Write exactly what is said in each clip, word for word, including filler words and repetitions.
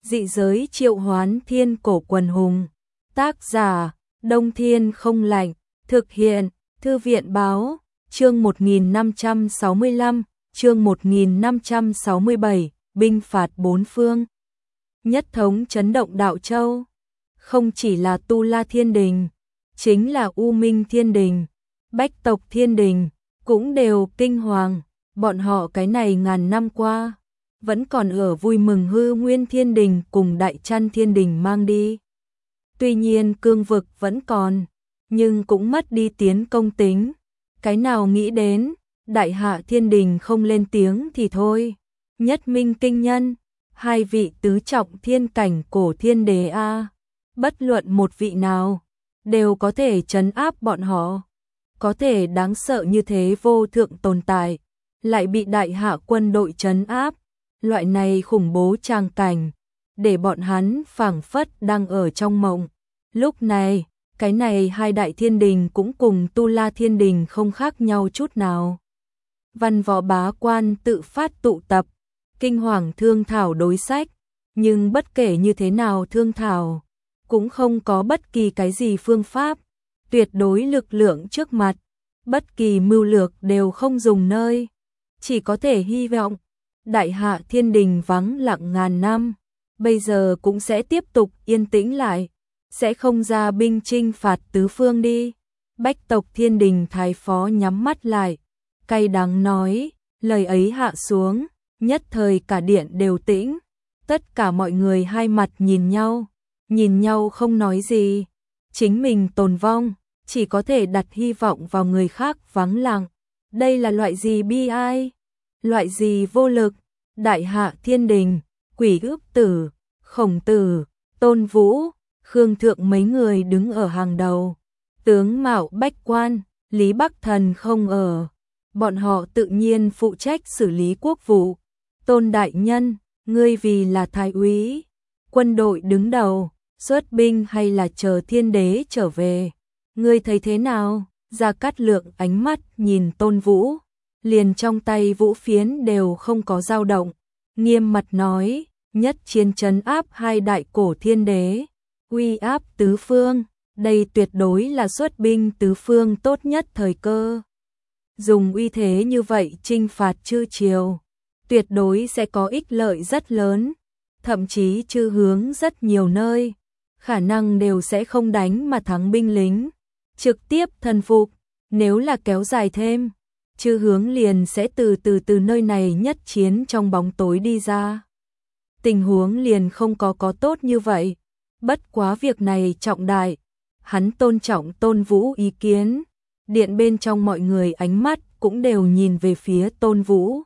Dị giới triệu hoán thiên cổ quần hùng. Tác giả, Đông Thiên không lạnh. Thực hiện, Thư viện báo, chương một nghìn năm trăm sáu mươi lăm, chương một nghìn năm trăm sáu mươi bảy, binh phạt bốn phương. Nhất thống chấn động Đạo Châu. Không chỉ là Tu La Thiên Đình, chính là U Minh Thiên Đình, Bách Tộc Thiên Đình, cũng đều kinh hoàng. Bọn họ cái này ngàn năm qua vẫn còn ở vui mừng Hư Nguyên Thiên Đình cùng Đại Chăn Thiên Đình mang đi. Tuy nhiên cương vực vẫn còn, nhưng cũng mất đi tiến công tính. Cái nào nghĩ đến, Đại Hạ Thiên Đình không lên tiếng thì thôi. Nhất Minh Kinh Nhân, hai vị tứ trọng thiên cảnh cổ thiên đế a, bất luận một vị nào đều có thể trấn áp bọn họ. Có thể đáng sợ như thế vô thượng tồn tại, lại bị Đại Hạ quân đội trấn áp. Loại này khủng bố tràng cảnh, để bọn hắn phảng phất đang ở trong mộng. Lúc này, cái này hai đại thiên đình cũng cùng Tu La Thiên Đình không khác nhau chút nào. Văn võ bá quan tự phát tụ tập, kinh hoàng thương thảo đối sách, nhưng bất kể như thế nào thương thảo, cũng không có bất kỳ cái gì phương pháp, tuyệt đối lực lượng trước mặt, bất kỳ mưu lược đều không dùng nơi, chỉ có thể hy vọng Đại Hạ Thiên Đình vắng lặng ngàn năm, bây giờ cũng sẽ tiếp tục yên tĩnh lại, sẽ không ra binh chinh phạt tứ phương đi. Bách Tộc Thiên Đình thái phó nhắm mắt lại, cay đắng nói, lời ấy hạ xuống, nhất thời cả điện đều tĩnh, tất cả mọi người hai mặt nhìn nhau, nhìn nhau không nói gì, chính mình tồn vong, chỉ có thể đặt hy vọng vào người khác vắng lặng. Đây là loại gì bi ai? Loại gì vô lực? Đại Hạ Thiên Đình, Quỷ Ước Tử, Khổng Tử, Tôn Vũ, Khương Thượng mấy người đứng ở hàng đầu. Tướng Mạo Bách Quan, Lý Bắc Thần không ở. Bọn họ tự nhiên phụ trách xử lý quốc vụ. Tôn Đại Nhân, ngươi vì là thái úy, quân đội đứng đầu, xuất binh hay là chờ thiên đế trở về? Ngươi thấy thế nào? Gia Cát Lượng ánh mắt nhìn Tôn Vũ, liền trong tay vũ phiến đều không có dao động, nghiêm mặt nói, nhất chiến trấn áp hai đại cổ thiên đế, uy áp tứ phương, đây tuyệt đối là xuất binh tứ phương tốt nhất thời cơ. Dùng uy thế như vậy chinh phạt chư triều, tuyệt đối sẽ có ích lợi rất lớn, thậm chí chư hướng rất nhiều nơi, khả năng đều sẽ không đánh mà thắng binh lính, trực tiếp thần phục. Nếu là kéo dài thêm, chư hướng liền sẽ từ từ từ nơi này nhất chiến trong bóng tối đi ra. Tình huống liền không có có tốt như vậy. Bất quá việc này trọng đại, hắn tôn trọng Tôn Vũ ý kiến. Điện bên trong mọi người ánh mắt cũng đều nhìn về phía Tôn Vũ.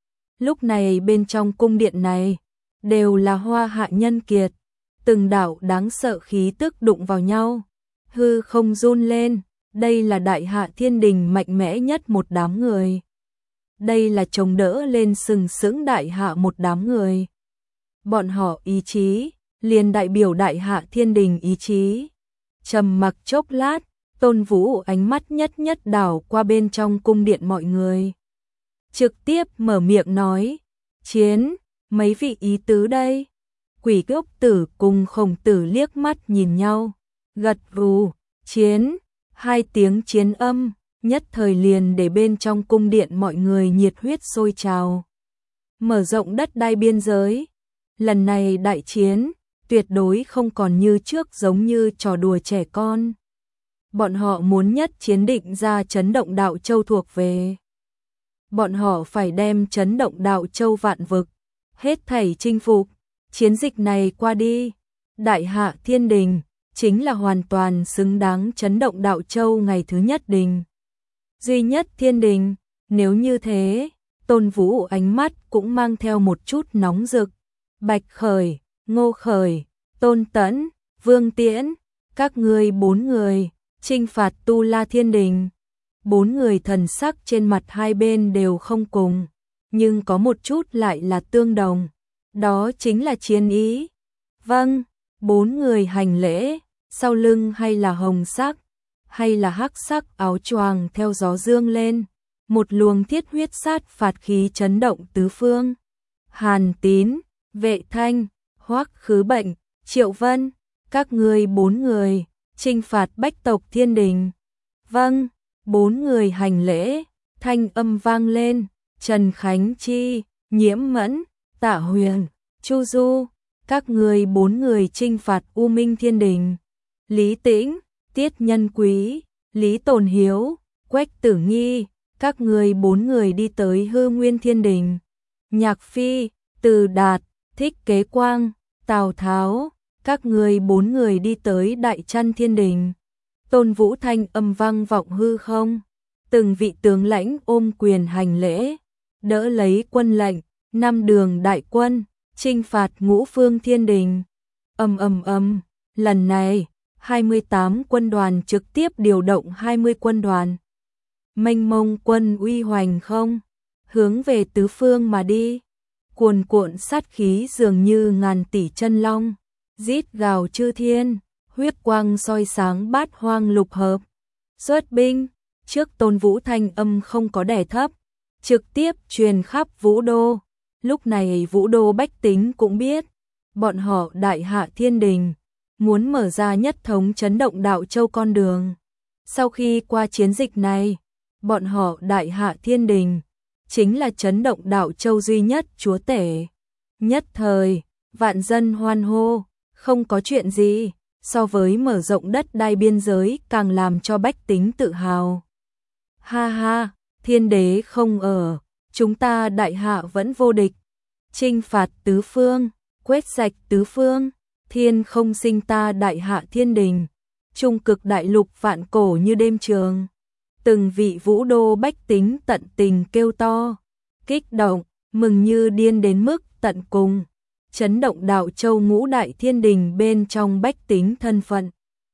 Lúc này bên trong cung điện này, đều là hoa hạ nhân kiệt. Từng đạo đáng sợ khí tức đụng vào nhau, hư không run lên. Đây là Đại Hạ Thiên Đình mạnh mẽ nhất một đám người. Đây là chống đỡ lên sừng sững Đại Hạ một đám người. Bọn họ ý chí, liền đại biểu Đại Hạ Thiên Đình ý chí. Trầm mặc chốc lát, Tôn Vũ ánh mắt nhất nhất đảo qua bên trong cung điện mọi người. Trực tiếp mở miệng nói, chiến, mấy vị ý tứ đây. Quỷ Ước Tử cùng Khổng Tử liếc mắt nhìn nhau, gật gù, chiến. Hai tiếng chiến âm, nhất thời liền để bên trong cung điện mọi người nhiệt huyết sôi trào. Mở rộng đất đai biên giới, lần này đại chiến, tuyệt đối không còn như trước giống như trò đùa trẻ con. Bọn họ muốn nhất chiến định ra chấn động Đạo Châu thuộc về. Bọn họ phải đem chấn động Đạo Châu vạn vực, hết thảy chinh phục, chiến dịch này qua đi. Đại Hạ Thiên Đình chính là hoàn toàn xứng đáng chấn động Đạo Châu ngày thứ nhất đình. Duy nhất Thiên Đình, nếu như thế, Tôn Vũ ánh mắt cũng mang theo một chút nóng rực. Bạch Khởi, Ngô Khởi, Tôn Tẫn, Vương Tiễn, các ngươi bốn người, chinh phạt Tu La Thiên Đình. Bốn người thần sắc trên mặt hai bên đều không cùng, nhưng có một chút lại là tương đồng. Đó chính là chiến ý. Vâng. Bốn người hành lễ, sau lưng hay là hồng sắc, hay là hắc sắc áo choàng theo gió dương lên, một luồng thiết huyết sát phạt khí chấn động tứ phương. Hàn Tín, Vệ Thanh, Hoắc Khứ Bệnh, Triệu Vân, các ngươi bốn người, chinh phạt bách tộc thiên đình. Vâng, bốn người hành lễ, thanh âm vang lên, Trần Khánh Chi, Nhiễm Mẫn, Tạ Huyền, Chu Du, các người bốn người chinh phạt U Minh Thiên Đình. Lý Tĩnh, Tiết Nhân Quý, Lý Tồn Hiếu, Quách Tử Nghi, các người bốn người đi tới Hư Nguyên Thiên Đình. Nhạc Phi, Từ Đạt, Thích Kế Quang, Tào Tháo, các người bốn người đi tới Đại Trăn Thiên Đình. Tôn Vũ thanh âm vang vọng hư không, từng vị tướng lãnh ôm quyền hành lễ, đỡ lấy quân lệnh, năm đường đại quân, chinh phạt ngũ phương thiên đình. Ầm ầm ầm, lần này, hai mươi tám quân đoàn trực tiếp điều động hai mươi quân đoàn. Mênh mông quân uy hoành không, hướng về tứ phương mà đi. Cuồn cuộn sát khí dường như ngàn tỷ chân long, rít gào chư thiên, huyết quang soi sáng bát hoang lục hợp. Xuất binh, trước Tôn Vũ thanh âm không có đè thấp, trực tiếp truyền khắp Vũ Đô. Lúc này Vũ Đô bách tính cũng biết, bọn họ Đại Hạ Thiên Đình muốn mở ra nhất thống chấn động Đạo Châu con đường. Sau khi qua chiến dịch này, bọn họ Đại Hạ Thiên Đình chính là chấn động Đạo Châu duy nhất chúa tể. Nhất thời, vạn dân hoan hô, không có chuyện gì so với mở rộng đất đai biên giới càng làm cho bách tính tự hào. Ha ha, thiên đế không ở, chúng ta Đại Hạ vẫn vô địch. Chinh phạt tứ phương, quét sạch tứ phương, thiên không sinh ta Đại Hạ Thiên Đình. Trung cực đại lục vạn cổ như đêm trường. Từng vị Vũ Đô bách tính tận tình kêu to, kích động, mừng như điên đến mức tận cùng. Chấn động Đạo Châu ngũ đại thiên đình bên trong bách tính thân phận,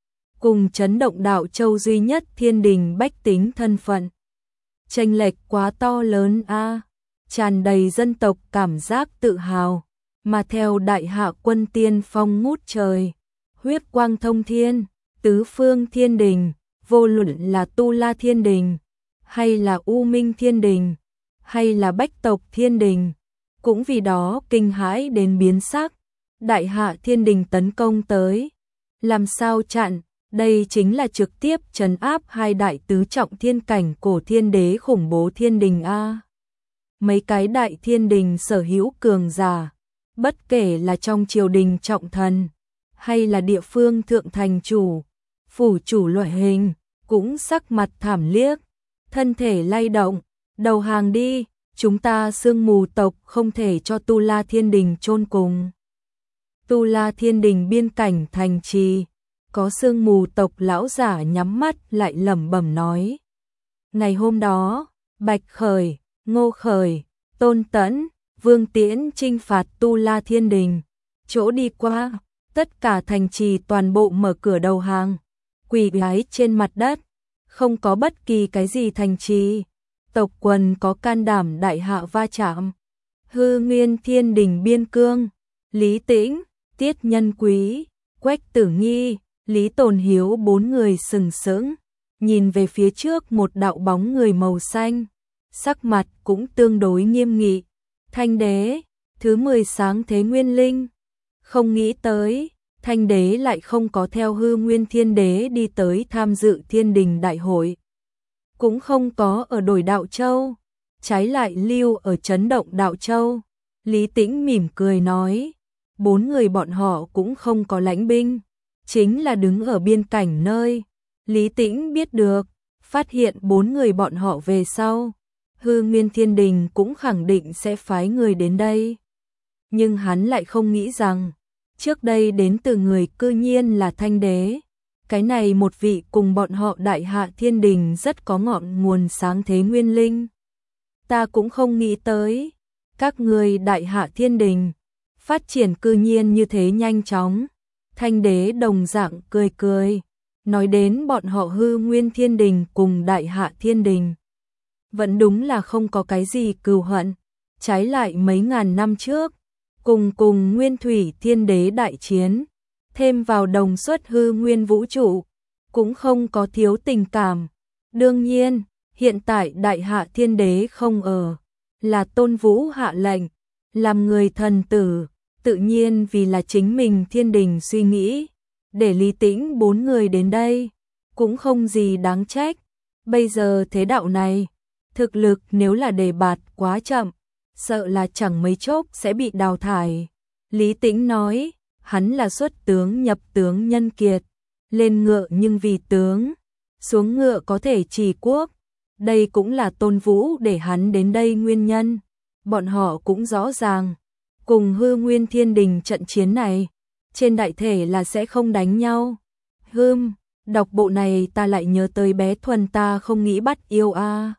cùng chấn động Đạo Châu duy nhất thiên đình bách tính thân phận. Chênh lệch quá to lớn a, à, tràn đầy dân tộc cảm giác tự hào, mà theo Đại Hạ quân tiên phong ngút trời, huyết quang thông thiên, tứ phương thiên đình, vô luận là Tu La Thiên Đình, hay là U Minh Thiên Đình, hay là Bách Tộc Thiên Đình, cũng vì đó kinh hãi đến biến sắc. Đại Hạ Thiên Đình tấn công tới, làm sao chặn, đây chính là trực tiếp trấn áp hai đại tứ trọng thiên cảnh cổ thiên đế khủng bố thiên đình a. Mấy cái đại thiên đình sở hữu cường giả, bất kể là trong triều đình trọng thần, hay là địa phương thượng thành chủ, phủ chủ loại hình, cũng sắc mặt thảm liếc, thân thể lay động, đầu hàng đi, chúng ta Sương Mù tộc không thể cho Tu La Thiên Đình chôn cùng. Tu La Thiên Đình biên cảnh thành trì, có Sương Mù tộc lão giả nhắm mắt lại lẩm bẩm nói. Ngày hôm đó, Bạch Khởi, Ngô Khởi, Tôn Tẫn, Vương Tiễn chinh phạt Tu La Thiên Đình, chỗ đi qua, tất cả thành trì toàn bộ mở cửa đầu hàng, quỳ gái trên mặt đất, không có bất kỳ cái gì thành trì, tộc quần có can đảm Đại Hạ va chạm. Hư Nguyên Thiên Đình biên cương, Lý Tĩnh, Tiết Nhân Quý, Quách Tử Nghi, Lý Tồn Hiếu bốn người sừng sững, nhìn về phía trước một đạo bóng người màu xanh, sắc mặt cũng tương đối nghiêm nghị. Thanh đế, thứ mười sáng thế nguyên linh. Không nghĩ tới, Thanh đế lại không có theo Hư Nguyên Thiên Đế đi tới tham dự Thiên Đình đại hội, cũng không có ở đổi Đạo Châu, trái lại lưu ở chấn động Đạo Châu. Lý Tĩnh mỉm cười nói, bốn người bọn họ cũng không có lãnh binh, chính là đứng ở biên cảnh nơi. Lý Tĩnh biết được, phát hiện bốn người bọn họ về sau, Hư Nguyên Thiên Đình cũng khẳng định sẽ phái người đến đây. Nhưng hắn lại không nghĩ rằng, trước đây đến từ người cư nhiên là Thanh đế. Cái này một vị cùng bọn họ Đại Hạ Thiên Đình rất có ngọn nguồn sáng thế nguyên linh. Ta cũng không nghĩ tới, các người Đại Hạ Thiên Đình phát triển cư nhiên như thế nhanh chóng. Thanh đế đồng dạng cười cười, nói đến bọn họ Hư Nguyên Thiên Đình cùng Đại Hạ Thiên Đình vẫn đúng là không có cái gì cừu hận, trái lại mấy ngàn năm trước, cùng cùng Nguyên Thủy Thiên Đế đại chiến, thêm vào đồng xuất hư nguyên vũ trụ, cũng không có thiếu tình cảm. Đương nhiên, hiện tại Đại Hạ Thiên Đế không ở, là Tôn Vũ hạ lệnh, làm người thần tử, tự nhiên vì là chính mình Thiên Đình suy nghĩ, để Lý Tĩnh bốn người đến đây, cũng không gì đáng trách. Bây giờ thế đạo này, thực lực nếu là đề bạt quá chậm, sợ là chẳng mấy chốc sẽ bị đào thải. Lý Tĩnh nói, hắn là xuất tướng nhập tướng nhân kiệt, lên ngựa nhưng vì tướng, xuống ngựa có thể trì quốc. Đây cũng là Tôn Vũ để hắn đến đây nguyên nhân. Bọn họ cũng rõ ràng, cùng Hư Nguyên Thiên Đình trận chiến này, trên đại thể là sẽ không đánh nhau. Hừm, đọc bộ này ta lại nhớ tới bé Thuần ta không nghĩ bắt yêu a.